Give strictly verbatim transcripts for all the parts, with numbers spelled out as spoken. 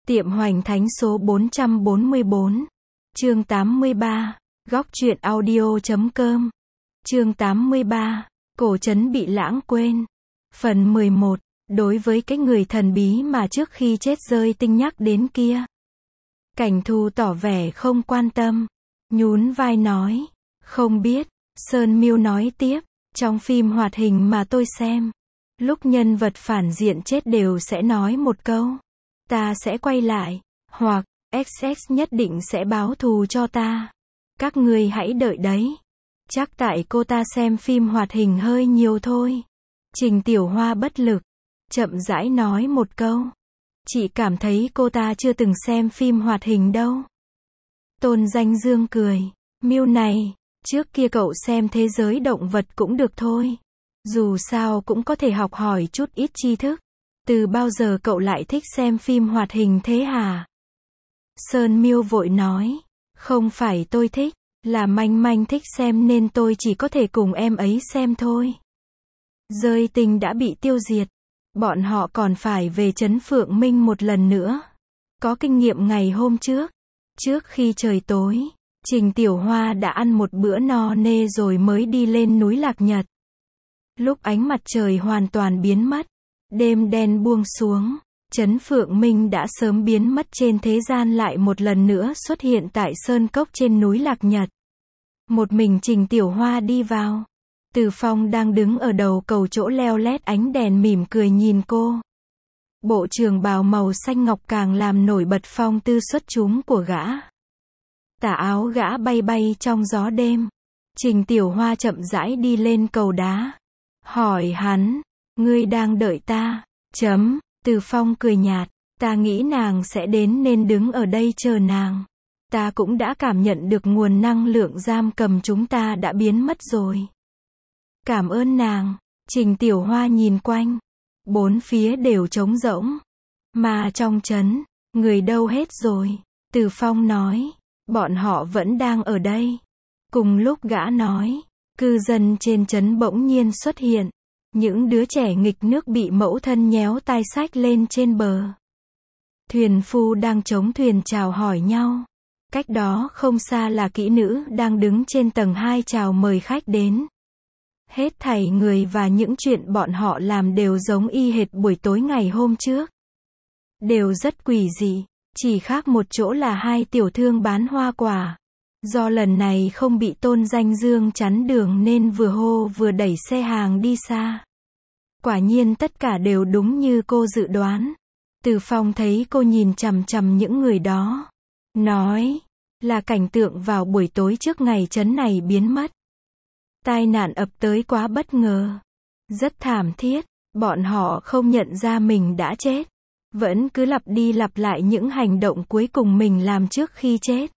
Tiệm Hoành Thánh số bốn trăm bốn mươi bốn. Chương tám mươi ba. Góc truyện audio chấm com. Chương tám mươi ba. Cổ trấn bị lãng quên. Phần mười một. Đối với cái người thần bí mà trước khi chết rơi tinh nhắc đến kia, Cảnh Thu tỏ vẻ không quan tâm, nhún vai nói, không biết. Sơn Miêu nói tiếp, trong phim hoạt hình mà tôi xem, lúc nhân vật phản diện chết đều sẽ nói một câu, ta sẽ quay lại, hoặc ích ích nhất định sẽ báo thù cho ta. Các ngươi hãy đợi đấy. Chắc tại cô ta xem phim hoạt hình hơi nhiều thôi. Trình Tiểu Hoa bất lực, chậm rãi nói một câu. Chị cảm thấy cô ta chưa từng xem phim hoạt hình đâu. Tôn Danh Dương cười, Miêu này, trước kia cậu xem thế giới động vật cũng được thôi. Dù sao cũng có thể học hỏi chút ít tri thức. Từ bao giờ cậu lại thích xem phim hoạt hình thế hả? Sơn Miêu vội nói, không phải tôi thích, là Manh Manh thích xem nên tôi chỉ có thể cùng em ấy xem thôi. Rơi tinh đã bị tiêu diệt, bọn họ còn phải về trấn Phượng Minh một lần nữa. Có kinh nghiệm ngày hôm trước, trước khi trời tối, Trình Tiểu Hoa đã ăn một bữa no nê rồi mới đi lên núi Lạc Nhật. Lúc ánh mặt trời hoàn toàn biến mất, đêm đen buông xuống, trấn Phượng Minh đã sớm biến mất trên thế gian lại một lần nữa xuất hiện tại sơn cốc trên núi Lạc Nhật. Một mình Trình Tiểu Hoa đi vào. Từ Phong đang đứng ở đầu cầu chỗ leo lét ánh đèn mỉm cười nhìn cô. Bộ trường bào màu xanh ngọc càng làm nổi bật phong tư xuất chúng của gã. Tà áo gã bay bay trong gió đêm. Trình Tiểu Hoa chậm rãi đi lên cầu đá. Hỏi hắn, ngươi đang đợi ta? Chấm, Từ Phong cười nhạt, ta nghĩ nàng sẽ đến nên đứng ở đây chờ nàng. Ta cũng đã cảm nhận được nguồn năng lượng giam cầm chúng ta đã biến mất rồi. Cảm ơn nàng. Trình Tiểu Hoa nhìn quanh. Bốn phía đều trống rỗng. Mà trong trấn, người đâu hết rồi. Từ Phong nói, bọn họ vẫn đang ở đây. Cùng lúc gã nói, cư dân trên trấn bỗng nhiên xuất hiện. Những đứa trẻ nghịch nước bị mẫu thân nhéo tai xách lên trên bờ. Thuyền phu đang chống thuyền chào hỏi nhau. Cách đó không xa là kỹ nữ đang đứng trên tầng hai chào mời khách đến. Hết thảy người và những chuyện bọn họ làm đều giống y hệt buổi tối ngày hôm trước. Đều rất quỷ dị, chỉ khác một chỗ là hai tiểu thương bán hoa quả. Do lần này không bị Tôn Danh Dương chắn đường nên vừa hô vừa đẩy xe hàng đi xa. Quả nhiên tất cả đều đúng như cô dự đoán. Từ Phong thấy cô nhìn chằm chằm những người đó. Nói, là cảnh tượng vào buổi tối trước ngày trấn này biến mất. Tai nạn ập tới quá bất ngờ. Rất thảm thiết, bọn họ không nhận ra mình đã chết. Vẫn cứ lặp đi lặp lại những hành động cuối cùng mình làm trước khi chết.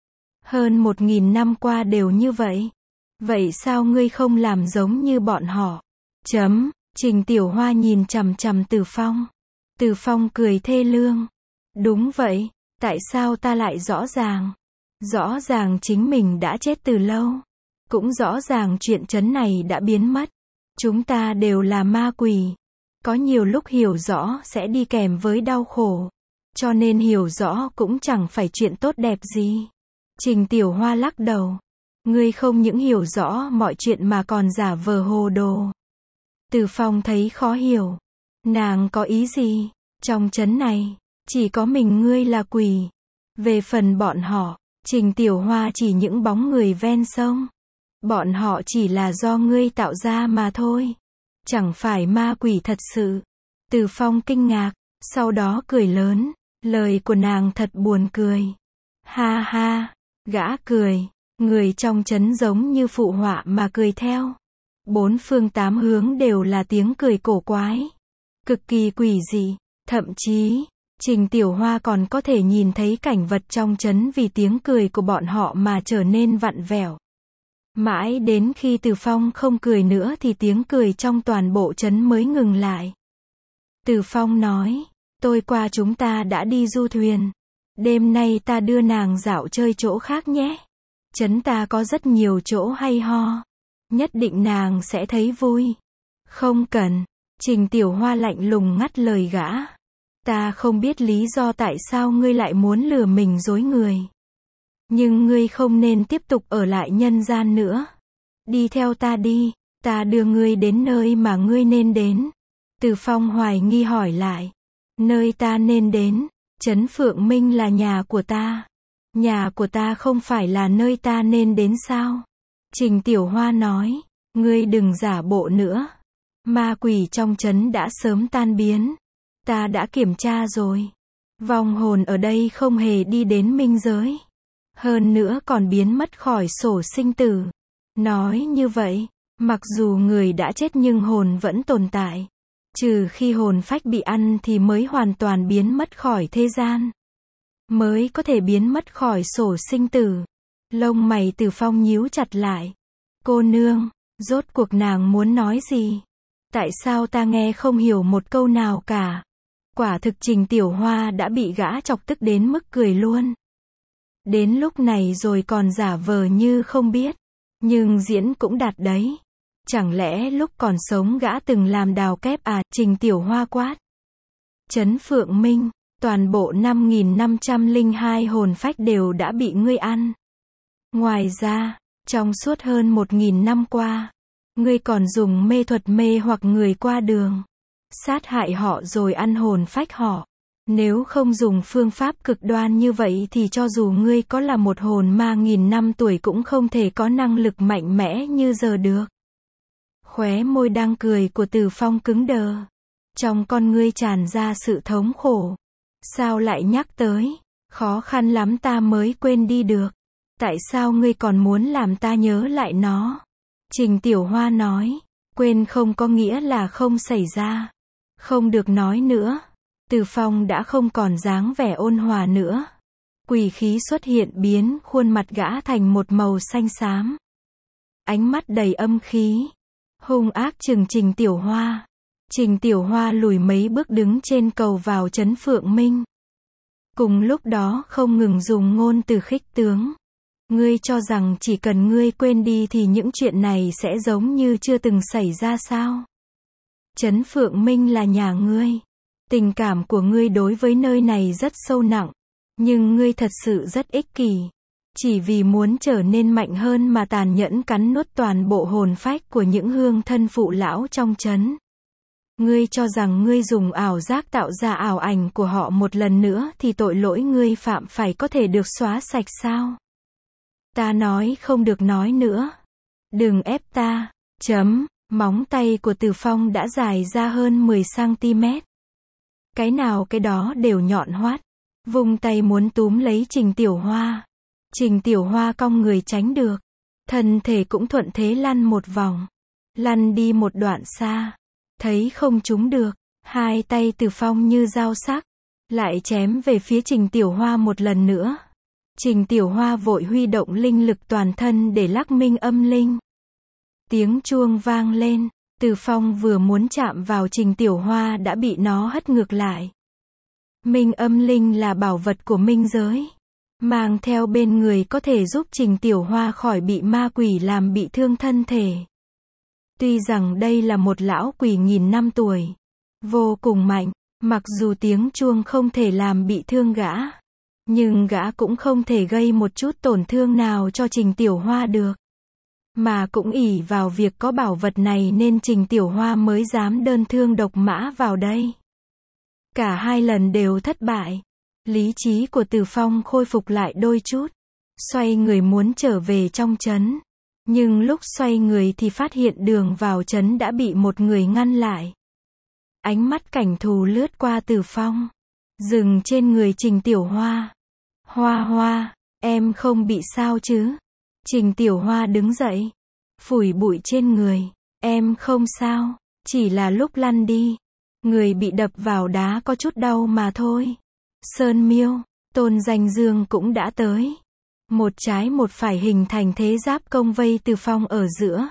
Hơn một nghìn năm qua đều như vậy. Vậy sao ngươi không làm giống như bọn họ? Chấm, Trình Tiểu Hoa nhìn chằm chằm Từ Phong. Từ Phong cười thê lương. Đúng vậy, tại sao ta lại rõ ràng? Rõ ràng chính mình đã chết từ lâu. Cũng rõ ràng chuyện trấn này đã biến mất. Chúng ta đều là ma quỷ. Có nhiều lúc hiểu rõ sẽ đi kèm với đau khổ. Cho nên hiểu rõ cũng chẳng phải chuyện tốt đẹp gì. Trình Tiểu Hoa lắc đầu. Ngươi không những hiểu rõ mọi chuyện mà còn giả vờ hồ đồ. Từ Phong thấy khó hiểu. Nàng có ý gì? Trong trấn này, chỉ có mình ngươi là quỷ. Về phần bọn họ, Trình Tiểu Hoa chỉ những bóng người ven sông. Bọn họ chỉ là do ngươi tạo ra mà thôi. Chẳng phải ma quỷ thật sự. Từ Phong kinh ngạc, sau đó cười lớn. Lời của nàng thật buồn cười. Ha ha, gã cười. Người trong trấn giống như phụ họa mà cười theo. Bốn phương tám hướng đều là tiếng cười cổ quái. Cực kỳ quỷ dị. Thậm chí, Trình Tiểu Hoa còn có thể nhìn thấy cảnh vật trong trấn vì tiếng cười của bọn họ mà trở nên vặn vẹo. Mãi đến khi Từ Phong không cười nữa thì tiếng cười trong toàn bộ trấn mới ngừng lại. Từ Phong nói, tôi qua chúng ta đã đi du thuyền. Đêm nay ta đưa nàng dạo chơi chỗ khác nhé. Trấn ta có rất nhiều chỗ hay ho. Nhất định nàng sẽ thấy vui. Không cần. Trình Tiểu Hoa lạnh lùng ngắt lời gã. Ta không biết lý do tại sao ngươi lại muốn lừa mình dối người. Nhưng ngươi không nên tiếp tục ở lại nhân gian nữa. Đi theo ta đi, ta đưa ngươi đến nơi mà ngươi nên đến. Từ Phong hoài nghi hỏi lại. Nơi ta nên đến, Trấn Phượng Minh là nhà của ta. Nhà của ta không phải là nơi ta nên đến sao? Trình Tiểu Hoa nói, ngươi đừng giả bộ nữa. Ma quỷ trong trấn đã sớm tan biến. Ta đã kiểm tra rồi. Vong hồn ở đây không hề đi đến minh giới. Hơn nữa còn biến mất khỏi sổ sinh tử. Nói như vậy, mặc dù người đã chết nhưng hồn vẫn tồn tại. Trừ khi hồn phách bị ăn thì mới hoàn toàn biến mất khỏi thế gian. Mới có thể biến mất khỏi sổ sinh tử. Lông mày Từ Phong nhíu chặt lại. Cô nương, rốt cuộc nàng muốn nói gì? Tại sao ta nghe không hiểu một câu nào cả? Quả thực Trình Tiểu Hoa đã bị gã chọc tức đến mức cười luôn. Đến lúc này rồi còn giả vờ như không biết. Nhưng diễn cũng đạt đấy. Chẳng lẽ lúc còn sống gã từng làm đào kép à? Trình Tiểu Hoa quát. Trấn Phượng Minh, toàn bộ năm nghìn năm trăm lẻ hai hồn phách đều đã bị ngươi ăn. Ngoài ra, trong suốt hơn một nghìn năm qua, ngươi còn dùng mê thuật mê hoặc người qua đường. Sát hại họ rồi ăn hồn phách họ. Nếu không dùng phương pháp cực đoan như vậy thì cho dù ngươi có là một hồn ma nghìn năm tuổi cũng không thể có năng lực mạnh mẽ như giờ được. Khóe môi đang cười của Từ Phong cứng đờ. Trong con ngươi tràn ra sự thống khổ. Sao lại nhắc tới? Khó khăn lắm ta mới quên đi được. Tại sao ngươi còn muốn làm ta nhớ lại nó? Trình Tiểu Hoa nói. Quên không có nghĩa là không xảy ra. Không được nói nữa. Từ Phong đã không còn dáng vẻ ôn hòa nữa. Quỷ khí xuất hiện biến khuôn mặt gã thành một màu xanh xám. Ánh mắt đầy âm khí. Hung ác trừng Trình Tiểu Hoa. Trình Tiểu Hoa lùi mấy bước đứng trên cầu vào Trấn Phượng Minh. Cùng lúc đó không ngừng dùng ngôn từ khích tướng. Ngươi cho rằng chỉ cần ngươi quên đi thì những chuyện này sẽ giống như chưa từng xảy ra sao? Trấn Phượng Minh là nhà ngươi. Tình cảm của ngươi đối với nơi này rất sâu nặng. Nhưng ngươi thật sự rất ích kỷ. Chỉ vì muốn trở nên mạnh hơn mà tàn nhẫn cắn nuốt toàn bộ hồn phách của những hương thân phụ lão trong trấn. Ngươi cho rằng ngươi dùng ảo giác tạo ra ảo ảnh của họ một lần nữa thì tội lỗi ngươi phạm phải có thể được xóa sạch sao? Ta nói không được nói nữa. Đừng ép ta. Chấm. Móng tay của Từ Phong đã dài ra hơn mười xăng ti mét. Cái nào cái đó đều nhọn hoắt. Vung tay muốn túm lấy Trình Tiểu Hoa. Trình Tiểu Hoa cong người tránh được. Thân thể cũng thuận thế lăn một vòng. Lăn đi một đoạn xa. Thấy không trúng được. Hai tay Từ Phong như dao sắc. Lại chém về phía Trình Tiểu Hoa một lần nữa. Trình Tiểu Hoa vội huy động linh lực toàn thân để lắc minh âm linh. Tiếng chuông vang lên. Từ Phong vừa muốn chạm vào Trình Tiểu Hoa đã bị nó hất ngược lại. Minh âm linh là bảo vật của minh giới. Mang theo bên người có thể giúp Trình Tiểu Hoa khỏi bị ma quỷ làm bị thương thân thể. Tuy rằng đây là một lão quỷ nghìn năm tuổi. Vô cùng mạnh. Mặc dù tiếng chuông không thể làm bị thương gã. Nhưng gã cũng không thể gây một chút tổn thương nào cho Trình Tiểu Hoa được. Mà cũng ỷ vào việc có bảo vật này nên Trình Tiểu Hoa mới dám đơn thương độc mã vào đây. Cả hai lần đều thất bại. Lý trí của Từ Phong khôi phục lại đôi chút. Xoay người muốn trở về trong trấn. Nhưng lúc xoay người thì phát hiện đường vào trấn đã bị một người ngăn lại. Ánh mắt cảnh thù lướt qua Từ Phong. Dừng trên người Trình Tiểu Hoa. Hoa Hoa, em không bị sao chứ? Trình Tiểu Hoa đứng dậy. Phủi bụi trên người. Em không sao. Chỉ là lúc lăn đi. Người bị đập vào đá có chút đau mà thôi. Sơn Miêu, Tôn Danh Dương cũng đã tới. Một trái một phải hình thành thế giáp công vây Từ Phong ở giữa.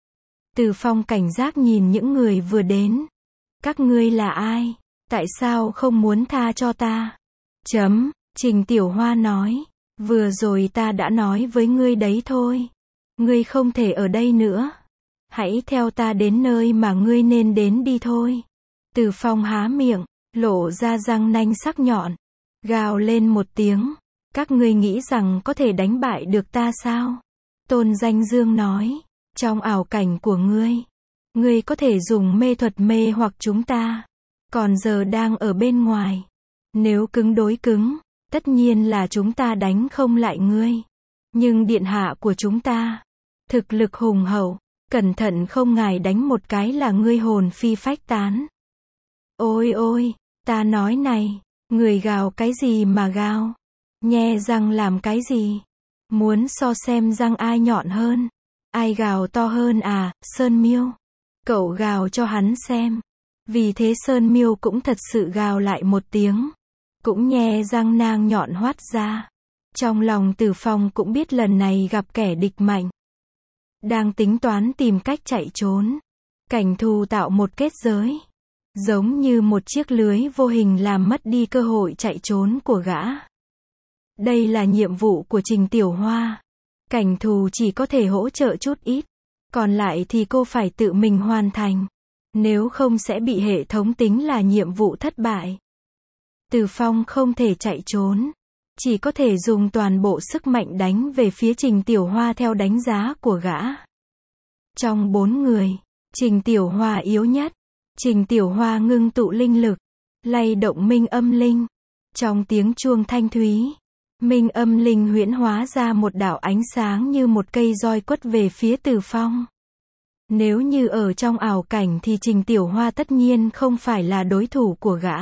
Từ Phong cảnh giác nhìn những người vừa đến. Các ngươi là ai? Tại sao không muốn tha cho ta? Chấm. Trình Tiểu Hoa nói. Vừa rồi ta đã nói với ngươi đấy thôi. Ngươi không thể ở đây nữa. Hãy theo ta đến nơi mà ngươi nên đến đi thôi. Từ Phong há miệng. lộ ra răng nanh sắc nhọn, gào lên một tiếng. Các ngươi nghĩ rằng có thể đánh bại được ta sao? Tôn Danh Dương nói, trong ảo cảnh của ngươi, ngươi có thể dùng mê thuật mê hoặc chúng ta, còn giờ đang ở bên ngoài. Nếu cứng đối cứng, tất nhiên là chúng ta đánh không lại ngươi. Nhưng điện hạ của chúng ta, thực lực hùng hậu, cẩn thận không ngài đánh một cái là ngươi hồn phi phách tán. Ôi ôi, ta nói này, người gào cái gì mà gào? Nhe răng làm cái gì? Muốn so xem răng ai nhọn hơn? Ai gào to hơn à, Sơn Miêu? Cậu gào cho hắn xem. Vì thế Sơn Miêu cũng thật sự gào lại một tiếng. Cũng nhe răng nang nhọn hoắt ra. Trong lòng Từ Phong cũng biết lần này gặp kẻ địch mạnh. Đang tính toán tìm cách chạy trốn. Cảnh thù tạo một kết giới. Giống như một chiếc lưới vô hình làm mất đi cơ hội chạy trốn của gã. Đây là nhiệm vụ của Trình Tiểu Hoa. Cảnh thù chỉ có thể hỗ trợ chút ít. Còn lại thì cô phải tự mình hoàn thành. Nếu không sẽ bị hệ thống tính là nhiệm vụ thất bại. Từ Phong không thể chạy trốn. Chỉ có thể dùng toàn bộ sức mạnh đánh về phía Trình Tiểu Hoa theo đánh giá của gã. Trong bốn người, Trình Tiểu Hoa yếu nhất. Trình Tiểu Hoa ngưng tụ linh lực, lay động minh âm linh. Trong tiếng chuông thanh thúy, minh âm linh huyễn hóa ra một đạo ánh sáng như một cây roi quất về phía Từ Phong. Nếu như ở trong ảo cảnh thì Trình Tiểu Hoa tất nhiên không phải là đối thủ của gã.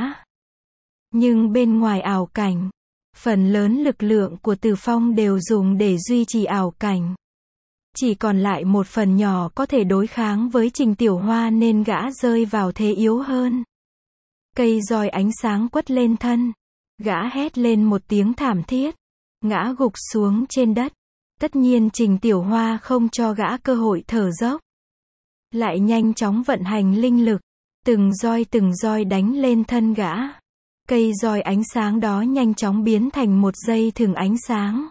Nhưng bên ngoài ảo cảnh, phần lớn lực lượng của Từ Phong đều dùng để duy trì ảo cảnh. Chỉ còn lại một phần nhỏ có thể đối kháng với Trình Tiểu Hoa nên gã rơi vào thế yếu hơn. Cây roi ánh sáng quất lên thân. Gã hét lên một tiếng thảm thiết. Ngã gục xuống trên đất. Tất nhiên Trình Tiểu Hoa không cho gã cơ hội thở dốc. Lại nhanh chóng vận hành linh lực. Từng roi từng roi đánh lên thân gã. Cây roi ánh sáng đó nhanh chóng biến thành một dây thừng ánh sáng.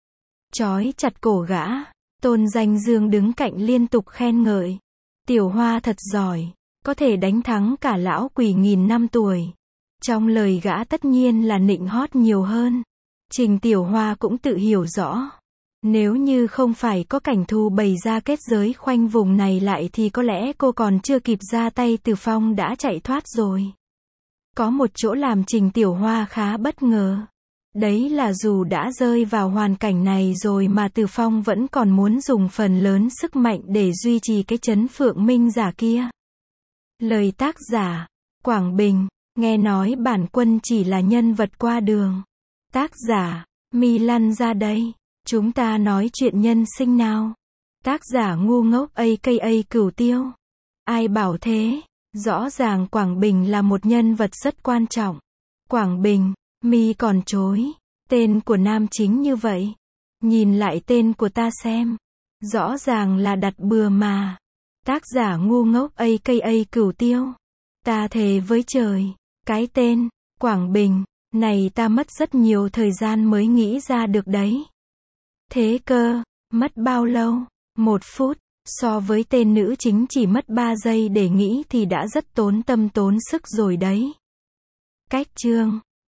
Chói chặt cổ gã. Tôn Danh Dương đứng cạnh liên tục khen ngợi. Tiểu Hoa thật giỏi, có thể đánh thắng cả lão quỷ nghìn năm tuổi. Trong lời gã tất nhiên là nịnh hót nhiều hơn. Trình Tiểu Hoa cũng tự hiểu rõ. Nếu như không phải có cảnh thù bày ra kết giới khoanh vùng này lại thì có lẽ cô còn chưa kịp ra tay Từ Phong đã chạy thoát rồi. Có một chỗ làm Trình Tiểu Hoa khá bất ngờ. Đấy là dù đã rơi vào hoàn cảnh này rồi mà Từ Phong vẫn còn muốn dùng phần lớn sức mạnh để duy trì cái trấn Phượng Minh giả kia. Lời tác giả, Quảng Bình, nghe nói bản quân chỉ là nhân vật qua đường. Tác giả, Mi lăn ra đây, chúng ta nói chuyện nhân sinh nào. Tác giả ngu ngốc a ca a Cửu Tiêu. Ai bảo thế, rõ ràng Quảng Bình là một nhân vật rất quan trọng. Quảng Bình. Mi còn chối. Tên của nam chính như vậy. Nhìn lại tên của ta xem. Rõ ràng là đặt bừa mà. Tác giả ngu ngốc a ca a Cửu Tiêu. Ta thề với trời. Cái tên, Quảng Bình, này ta mất rất nhiều thời gian mới nghĩ ra được đấy. Thế cơ, mất bao lâu? Một phút. So với tên nữ chính chỉ mất ba giây để nghĩ thì đã rất tốn tâm tốn sức rồi đấy. Cách chương